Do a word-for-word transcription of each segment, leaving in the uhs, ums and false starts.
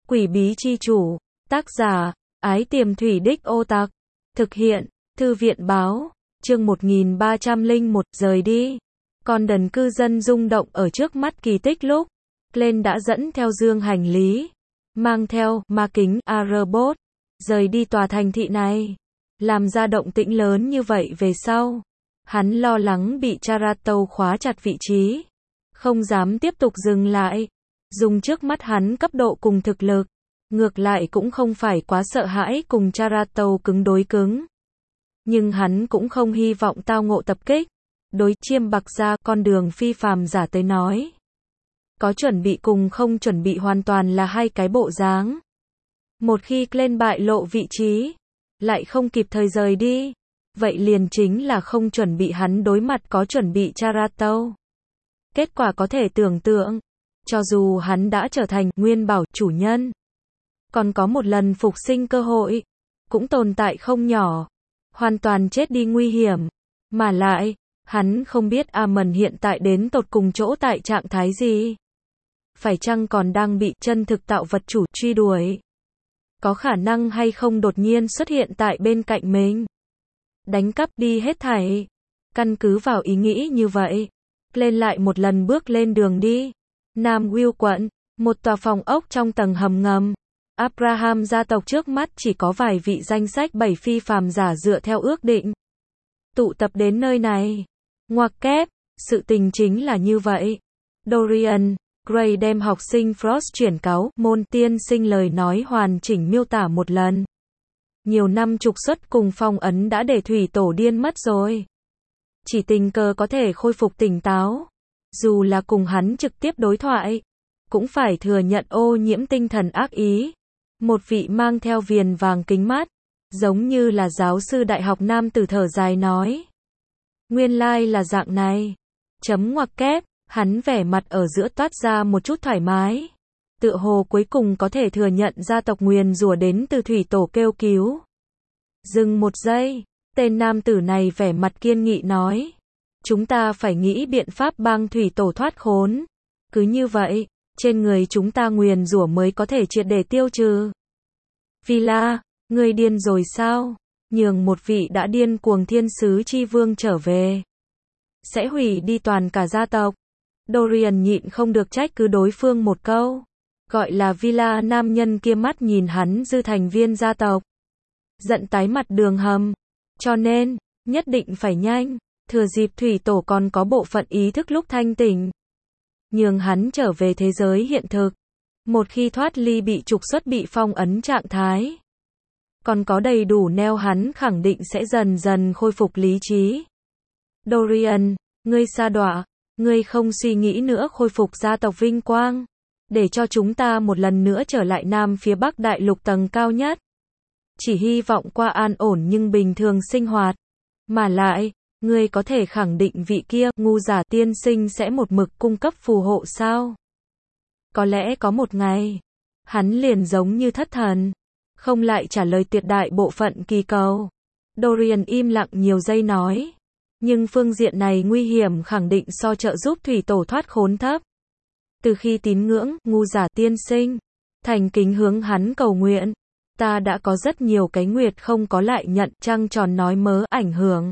Quỷ bí chi chủ. Tác giả, Ái Tiềm Thủy Đích Ô Tặc. Thực hiện, Thư viện báo. Chương một nghìn ba trăm lẻ một, rời đi. Con đần cư dân rung động ở trước mắt kỳ tích lúc Glenn đã dẫn theo dương hành lý, mang theo ma kính A-robot, rời đi tòa thành thị này. Làm ra động tĩnh lớn như vậy về sau, hắn lo lắng bị Charato khóa chặt vị trí, không dám tiếp tục dừng lại. Dùng trước mắt hắn cấp độ cùng thực lực, ngược lại cũng không phải quá sợ hãi cùng Charato cứng đối cứng. Nhưng hắn cũng không hy vọng tao ngộ tập kích. Đối Chiêm Bạc Gia, con đường phi phàm giả tới nói, có chuẩn bị cùng không chuẩn bị hoàn toàn là hai cái bộ dáng. Một khi Glenn bại lộ vị trí, lại không kịp thời rời đi, vậy liền chính là không chuẩn bị hắn đối mặt có chuẩn bị Charato. Kết quả có thể tưởng tượng, cho dù hắn đã trở thành Nguyên Bảo chủ nhân, còn có một lần phục sinh cơ hội, cũng tồn tại không nhỏ, hoàn toàn chết đi nguy hiểm. Mà lại, hắn không biết Amon hiện tại đến tột cùng chỗ tại trạng thái gì. Phải chăng còn đang bị chân thực tạo vật chủ truy đuổi? Có khả năng hay không đột nhiên xuất hiện tại bên cạnh mình, đánh cắp đi hết thảy? Căn cứ vào ý nghĩ như vậy, lên lại một lần bước lên đường đi. Nam Will quận, một tòa phòng ốc trong tầng hầm ngầm. Abraham gia tộc trước mắt chỉ có vài vị danh sách bảy phi phàm giả dựa theo ước định tụ tập đến nơi này. Ngoặc kép, sự tình chính là như vậy. Dorian Gray đem học sinh Frost chuyển cáo môn tiên sinh lời nói hoàn chỉnh miêu tả một lần. Nhiều năm trục xuất cùng phong ấn đã để thủy tổ điên mất rồi. Chỉ tình cờ có thể khôi phục tỉnh táo. Dù là cùng hắn trực tiếp đối thoại, cũng phải thừa nhận ô nhiễm tinh thần ác ý. Một vị mang theo viền vàng kính mắt, giống như là giáo sư đại học nam tử thở dài nói. Nguyên lai là dạng này. Chấm ngoặc kép, hắn vẻ mặt ở giữa toát ra một chút thoải mái. Tựa hồ cuối cùng có thể thừa nhận gia tộc nguyền rủa đến từ thủy tổ kêu cứu. Dừng một giây, tên nam tử này vẻ mặt kiên nghị nói. Chúng ta phải nghĩ biện pháp bang thủy tổ thoát khốn. Cứ như vậy, trên người chúng ta nguyền rủa mới có thể triệt để tiêu trừ. Villa, ngươi điên rồi sao? Nhường một vị đã điên cuồng thiên sứ chi vương trở về, sẽ hủy đi toàn cả gia tộc. Dorian nhịn không được trách cứ đối phương một câu. Gọi là Villa nam nhân kia mắt nhìn hắn dư thành viên gia tộc, giận tái mặt đường hầm. Cho nên, nhất định phải nhanh, thừa dịp thủy tổ còn có bộ phận ý thức lúc thanh tỉnh, nhường hắn trở về thế giới hiện thực. Một khi thoát ly bị trục xuất bị phong ấn trạng thái, còn có đầy đủ neo hắn khẳng định sẽ dần dần khôi phục lý trí. Dorian, ngươi sa đọa, ngươi không suy nghĩ nữa khôi phục gia tộc vinh quang, để cho chúng ta một lần nữa trở lại Nam phía Bắc đại lục tầng cao nhất. Chỉ hy vọng qua an ổn nhưng bình thường sinh hoạt. Mà lại, ngươi có thể khẳng định vị kia, ngu giả tiên sinh sẽ một mực cung cấp phù hộ sao? Có lẽ có một ngày, hắn liền giống như thất thần, không lại trả lời tuyệt đại bộ phận kỳ cầu. Dorian im lặng nhiều giây nói. Nhưng phương diện này nguy hiểm khẳng định so trợ giúp thủy tổ thoát khốn thấp. Từ khi tín ngưỡng, ngu giả tiên sinh, thành kính hướng hắn cầu nguyện, ta đã có rất nhiều cái nguyệt không có lại nhận trăng tròn nói mớ ảnh hưởng.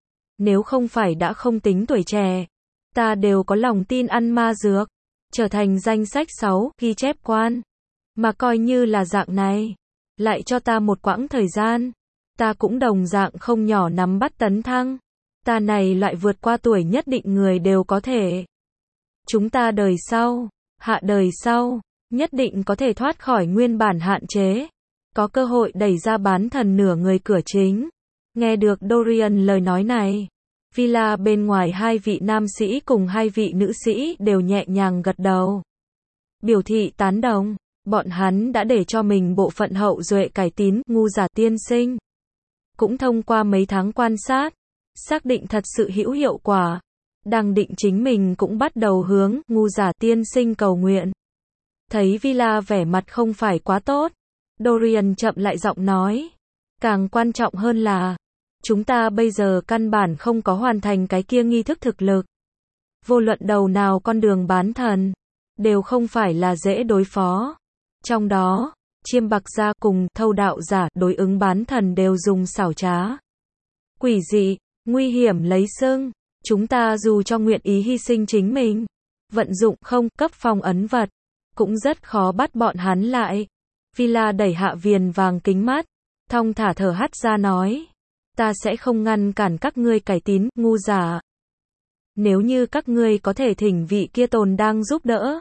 Nếu không phải đã không tính tuổi trẻ, ta đều có lòng tin ăn ma dược, trở thành danh sách sáu ghi chép quan. Mà coi như là dạng này, lại cho ta một quãng thời gian, ta cũng đồng dạng không nhỏ nắm bắt tấn thăng. Ta này loại vượt qua tuổi nhất định người đều có thể. Chúng ta đời sau, hạ đời sau, nhất định có thể thoát khỏi nguyên bản hạn chế, có cơ hội đẩy ra bán thần nửa người cửa chính. Nghe được Dorian lời nói này, Villa bên ngoài hai vị nam sĩ cùng hai vị nữ sĩ đều nhẹ nhàng gật đầu, biểu thị tán đồng. Bọn hắn đã để cho mình bộ phận hậu duệ cải tín ngu giả tiên sinh. Cũng thông qua mấy tháng quan sát, xác định thật sự hữu hiệu quả. Đang định chính mình cũng bắt đầu hướng ngu giả tiên sinh cầu nguyện. Thấy Villa vẻ mặt không phải quá tốt, Dorian chậm lại giọng nói. Càng quan trọng hơn là, chúng ta bây giờ căn bản không có hoàn thành cái kia nghi thức thực lực. Vô luận đầu nào con đường bán thần, đều không phải là dễ đối phó. Trong đó, chiêm bạc gia cùng thâu đạo giả đối ứng bán thần đều dùng xảo trá, quỷ dị, nguy hiểm lấy xưng. Chúng ta dù cho nguyện ý hy sinh chính mình, vận dụng không cấp phong ấn vật, cũng rất khó bắt bọn hắn lại. Villa đẩy hạ viền vàng kính mắt, thong thả thở hắt ra nói. Ta sẽ không ngăn cản các ngươi cải tín, ngu giả. Nếu như các ngươi có thể thỉnh vị kia tồn đang giúp đỡ,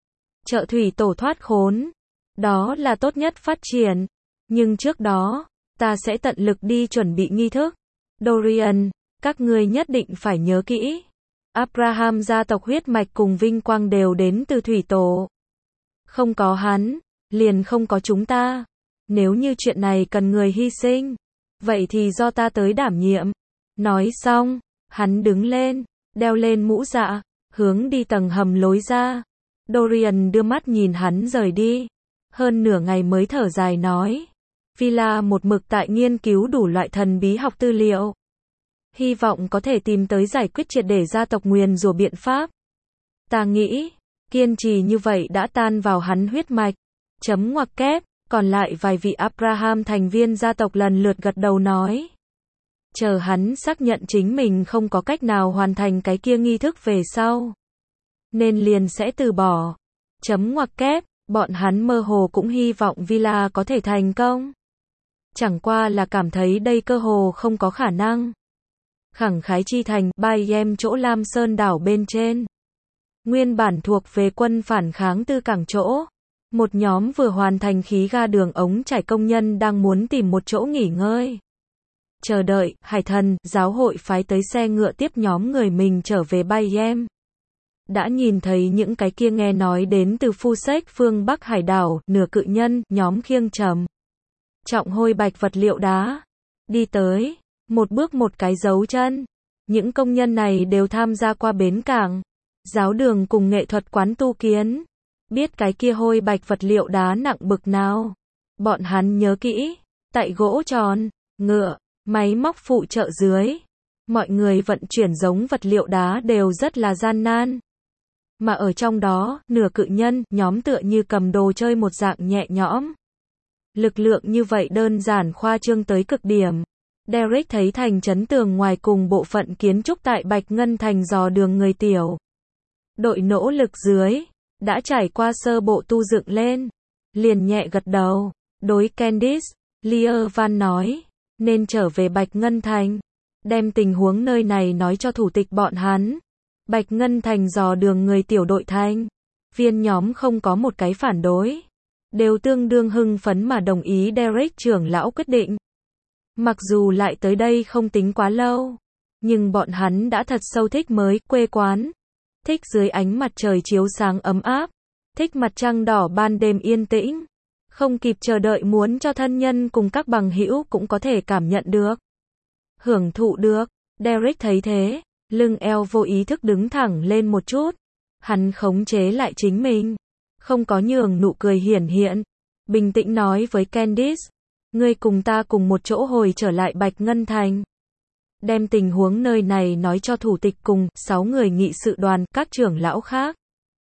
trợ thủy tổ thoát khốn, đó là tốt nhất phát triển. Nhưng trước đó, ta sẽ tận lực đi chuẩn bị nghi thức. Dorian, các ngươi nhất định phải nhớ kỹ. Abraham gia tộc huyết mạch cùng vinh quang đều đến từ thủy tổ. Không có hắn, liền không có chúng ta. Nếu như chuyện này cần người hy sinh, vậy thì do ta tới đảm nhiệm. Nói xong, hắn đứng lên, đeo lên mũ dạ, hướng đi tầng hầm lối ra. Dorian đưa mắt nhìn hắn rời đi. Hơn nửa ngày mới thở dài nói. Villa một mực tại nghiên cứu đủ loại thần bí học tư liệu. Hy vọng có thể tìm tới giải quyết triệt để gia tộc nguyền rủa biện pháp. Ta nghĩ, kiên trì như vậy đã tan vào hắn huyết mạch. Chấm ngoặc kép, còn lại vài vị Abraham thành viên gia tộc lần lượt gật đầu nói. Chờ hắn xác nhận chính mình không có cách nào hoàn thành cái kia nghi thức về sau, nên liền sẽ từ bỏ. Chấm ngoặc kép, bọn hắn mơ hồ cũng hy vọng Villa có thể thành công. Chẳng qua là cảm thấy đây cơ hồ không có khả năng. Khẳng khái chi thành, Bayem chỗ Lam Sơn đảo bên trên. Nguyên bản thuộc về quân phản kháng tư cảng chỗ. Một nhóm vừa hoàn thành khí ga đường ống chảy công nhân đang muốn tìm một chỗ nghỉ ngơi. Chờ đợi, hải thần, giáo hội phái tới xe ngựa tiếp nhóm người mình trở về Bayem. Đã nhìn thấy những cái kia nghe nói đến từ Phu Xếch phương Bắc hải đảo, nửa cự nhân, nhóm khiêng trầm trọng hôi bạch vật liệu đá. Đi tới, một bước một cái dấu chân. Những công nhân này đều tham gia qua bến cảng, giáo đường cùng nghệ thuật quán tu kiến. Biết cái kia hôi bạch vật liệu đá nặng bực nào. Bọn hắn nhớ kỹ, tại gỗ tròn, ngựa, máy móc phụ trợ dưới, mọi người vận chuyển giống vật liệu đá đều rất là gian nan. Mà ở trong đó, nửa cự nhân, nhóm tựa như cầm đồ chơi một dạng nhẹ nhõm. Lực lượng như vậy đơn giản khoa trương tới cực điểm. Derek thấy thành trấn tường ngoài cùng bộ phận kiến trúc tại Bạch Ngân Thành dò đường người tiểu đội nỗ lực dưới, đã trải qua sơ bộ tu dựng lên. Liền nhẹ gật đầu, đối Candice, Lear Van nói, nên trở về Bạch Ngân Thành, đem tình huống nơi này nói cho thủ tịch bọn hắn. Bạch Ngân Thành dò đường người tiểu đội thành viên nhóm không có một cái phản đối, đều tương đương hưng phấn mà đồng ý Derek trưởng lão quyết định. Mặc dù lại tới đây không tính quá lâu, nhưng bọn hắn đã thật sâu thích mới quê quán, thích dưới ánh mặt trời chiếu sáng ấm áp, thích mặt trăng đỏ ban đêm yên tĩnh, không kịp chờ đợi muốn cho thân nhân cùng các bằng hữu cũng có thể cảm nhận được, hưởng thụ được. Derek thấy thế, lưng eo vô ý thức đứng thẳng lên một chút. Hắn khống chế lại chính mình, không có nhường nụ cười hiển hiện, bình tĩnh nói với Candice, ngươi cùng ta cùng một chỗ hồi trở lại Bạch Ngân Thành, đem tình huống nơi này nói cho thủ tịch cùng sáu người nghị sự đoàn, các trưởng lão khác.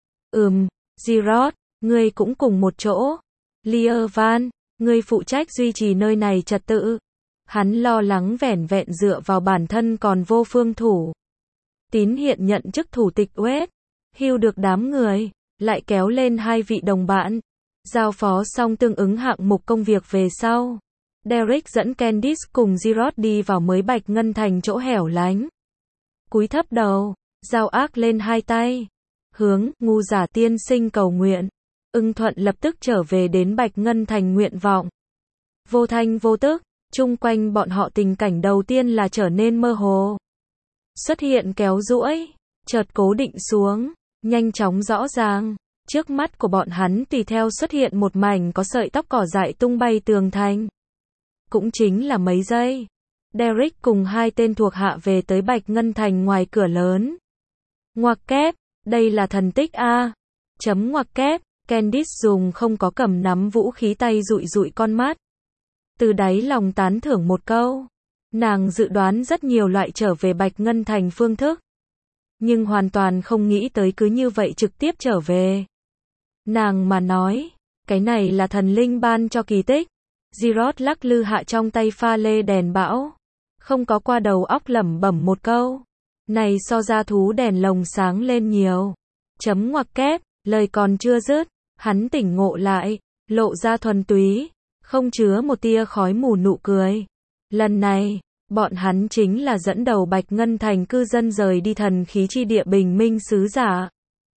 Ừm, Girard, ngươi cũng cùng một chỗ. Lear Van, ngươi phụ trách duy trì nơi này trật tự. Hắn lo lắng vẻn vẹn dựa vào bản thân còn vô phương thủ tín hiện nhận chức thủ tịch West Hill được đám người lại kéo lên hai vị đồng bạn, giao phó xong tương ứng hạng mục công việc về sau. Derek dẫn Candice cùng Girard đi vào mới Bạch Ngân Thành chỗ hẻo lánh. Cúi thấp đầu, giao ác lên hai tay, hướng ngu giả tiên sinh cầu nguyện. Ưng thuận lập tức trở về đến Bạch Ngân Thành nguyện vọng. Vô thanh vô tức, chung quanh bọn họ tình cảnh đầu tiên là trở nên mơ hồ. Xuất hiện kéo duỗi, chợt cố định xuống, nhanh chóng rõ ràng. Trước mắt của bọn hắn tùy theo xuất hiện một mảnh có sợi tóc cỏ dại tung bay tường thành. Cũng chính là mấy giây, Derek cùng hai tên thuộc hạ về tới Bạch Ngân Thành ngoài cửa lớn. Ngoặc kép, đây là thần tích a. Chấm ngoặc kép, Candice dùng không có cầm nắm vũ khí tay dụi dụi con mắt. Từ đáy lòng tán thưởng một câu. Nàng dự đoán rất nhiều loại trở về Bạch Ngân Thành phương thức, nhưng hoàn toàn không nghĩ tới cứ như vậy trực tiếp trở về. Nàng mà nói, Cái này là thần linh ban cho kỳ tích. Girod lắc lư hạ trong tay pha lê đèn bão. Không có qua đầu óc lẩm bẩm một câu. Này so ra thú đèn lồng sáng lên nhiều. Chấm ngoặc kép, lời còn chưa dứt, hắn tỉnh ngộ lại, lộ ra thuần túy, không chứa một tia khói mù nụ cười. Lần này, bọn hắn chính là dẫn đầu Bạch Ngân Thành cư dân rời đi thần khí chi địa bình minh sứ giả.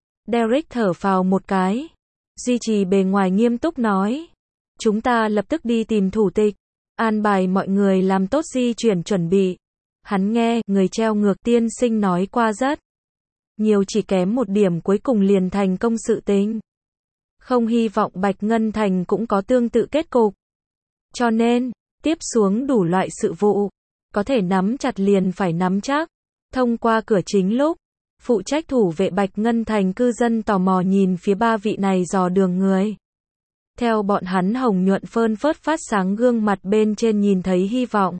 Derek thở phào một cái, duy trì bề ngoài nghiêm túc nói. Chúng ta lập tức đi tìm thủ tịch, an bài mọi người làm tốt di chuyển chuẩn bị. Hắn nghe, người treo ngược tiên sinh nói qua rất nhiều, chỉ kém một điểm cuối cùng liền thành công sự tình. Không hy vọng Bạch Ngân Thành cũng có tương tự kết cục. Cho nên, tiếp xuống đủ loại sự vụ, có thể nắm chặt liền phải nắm chắc. Thông qua cửa chính lúc, phụ trách thủ vệ Bạch Ngân Thành cư dân tò mò nhìn phía ba vị này dò đường người. Theo bọn hắn hồng nhuận phơn phớt phát sáng gương mặt bên trên nhìn thấy hy vọng.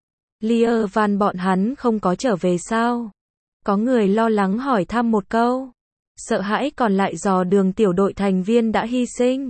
Lear Van bọn hắn không có trở về sao? Có người lo lắng hỏi thăm một câu. Sợ hãi còn lại dò đường tiểu đội thành viên đã hy sinh.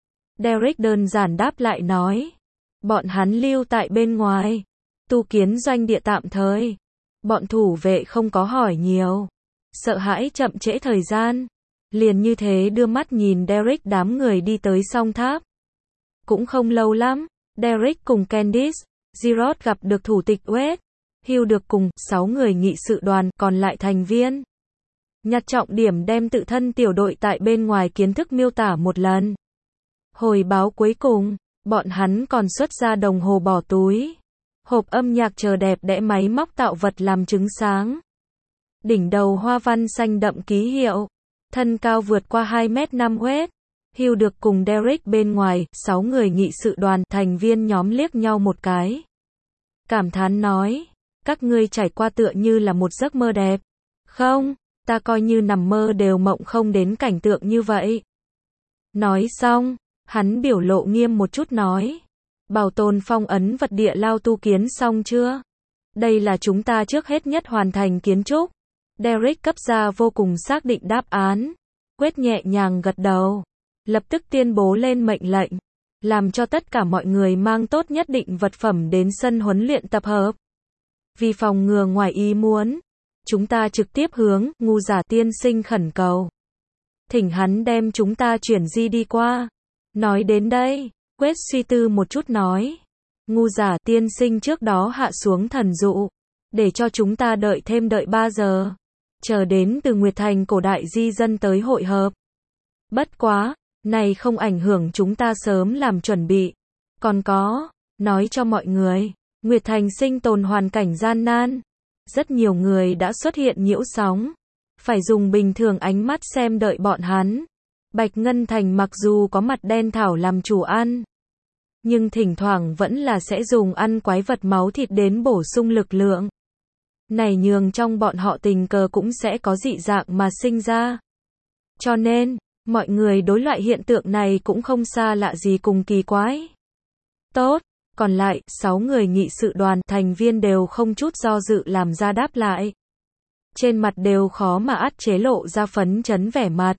Derek đơn giản đáp lại nói. Bọn hắn lưu tại bên ngoài. Tu kiến doanh địa tạm thời. Bọn thủ vệ không có hỏi nhiều. Sợ hãi chậm trễ thời gian. Liền như thế đưa mắt nhìn Derek đám người đi tới song tháp. Cũng không lâu lắm, Derek cùng Candice, Girod gặp được thủ tịch West. Hugh được cùng sáu người nghị sự đoàn còn lại thành viên. Nhặt trọng điểm đem tự thân tiểu đội tại bên ngoài kiến thức miêu tả một lần. Hồi báo cuối cùng, bọn hắn còn xuất ra đồng hồ bỏ túi. Hộp âm nhạc chờ đẹp đẽ máy móc tạo vật làm chứng sáng. Đỉnh đầu hoa văn xanh đậm ký hiệu. Thân cao vượt qua hai mét năm West. Hugh được cùng Derek bên ngoài, sáu người nghị sự đoàn thành viên nhóm liếc nhau một cái. Cảm thán nói, các ngươi trải qua tựa như là một giấc mơ đẹp. Không, ta coi như nằm mơ đều mộng không đến cảnh tượng như vậy. Nói xong, hắn biểu lộ nghiêm một chút nói. Bảo tồn phong ấn vật địa lao tu kiến xong chưa? Đây là chúng ta trước hết nhất hoàn thành kiến trúc. Derek cấp ra vô cùng xác định đáp án. Quét nhẹ nhàng gật đầu. Lập tức tuyên bố lên mệnh lệnh. Làm cho tất cả mọi người mang tốt nhất định vật phẩm đến sân huấn luyện tập hợp. Vì phòng ngừa ngoài ý muốn, chúng ta trực tiếp hướng ngu giả tiên sinh khẩn cầu. Thỉnh hắn đem chúng ta chuyển di đi qua. Nói đến đây, Quét suy tư một chút nói. Ngu giả tiên sinh trước đó hạ xuống thần dụ. Để cho chúng ta đợi thêm đợi ba giờ. Chờ đến từ Nguyệt Thành cổ đại di dân tới hội hợp. Bất quá, này không ảnh hưởng chúng ta sớm làm chuẩn bị. Còn có, nói cho mọi người, Nguyệt Thành sinh tồn hoàn cảnh gian nan. Rất nhiều người đã xuất hiện nhiễu sóng. Phải dùng bình thường ánh mắt xem đợi bọn hắn. Bạch Ngân Thành mặc dù có mặt đen thảo làm chủ ăn. Nhưng thỉnh thoảng vẫn là sẽ dùng ăn quái vật máu thịt đến bổ sung lực lượng. Này nhường trong bọn họ tình cờ cũng sẽ có dị dạng mà sinh ra. Cho nên, mọi người đối loại hiện tượng này cũng không xa lạ gì cùng kỳ quái. Tốt, còn lại, sáu người nghị sự đoàn thành viên đều không chút do dự làm ra đáp lại. Trên mặt đều khó mà át chế lộ ra phấn chấn vẻ mặt.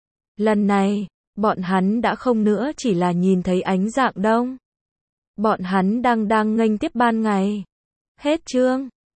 Lần này, bọn hắn đã không nữa chỉ là nhìn thấy ánh dạng đông. Bọn hắn đang đang nghênh tiếp ban ngày. Hết chương.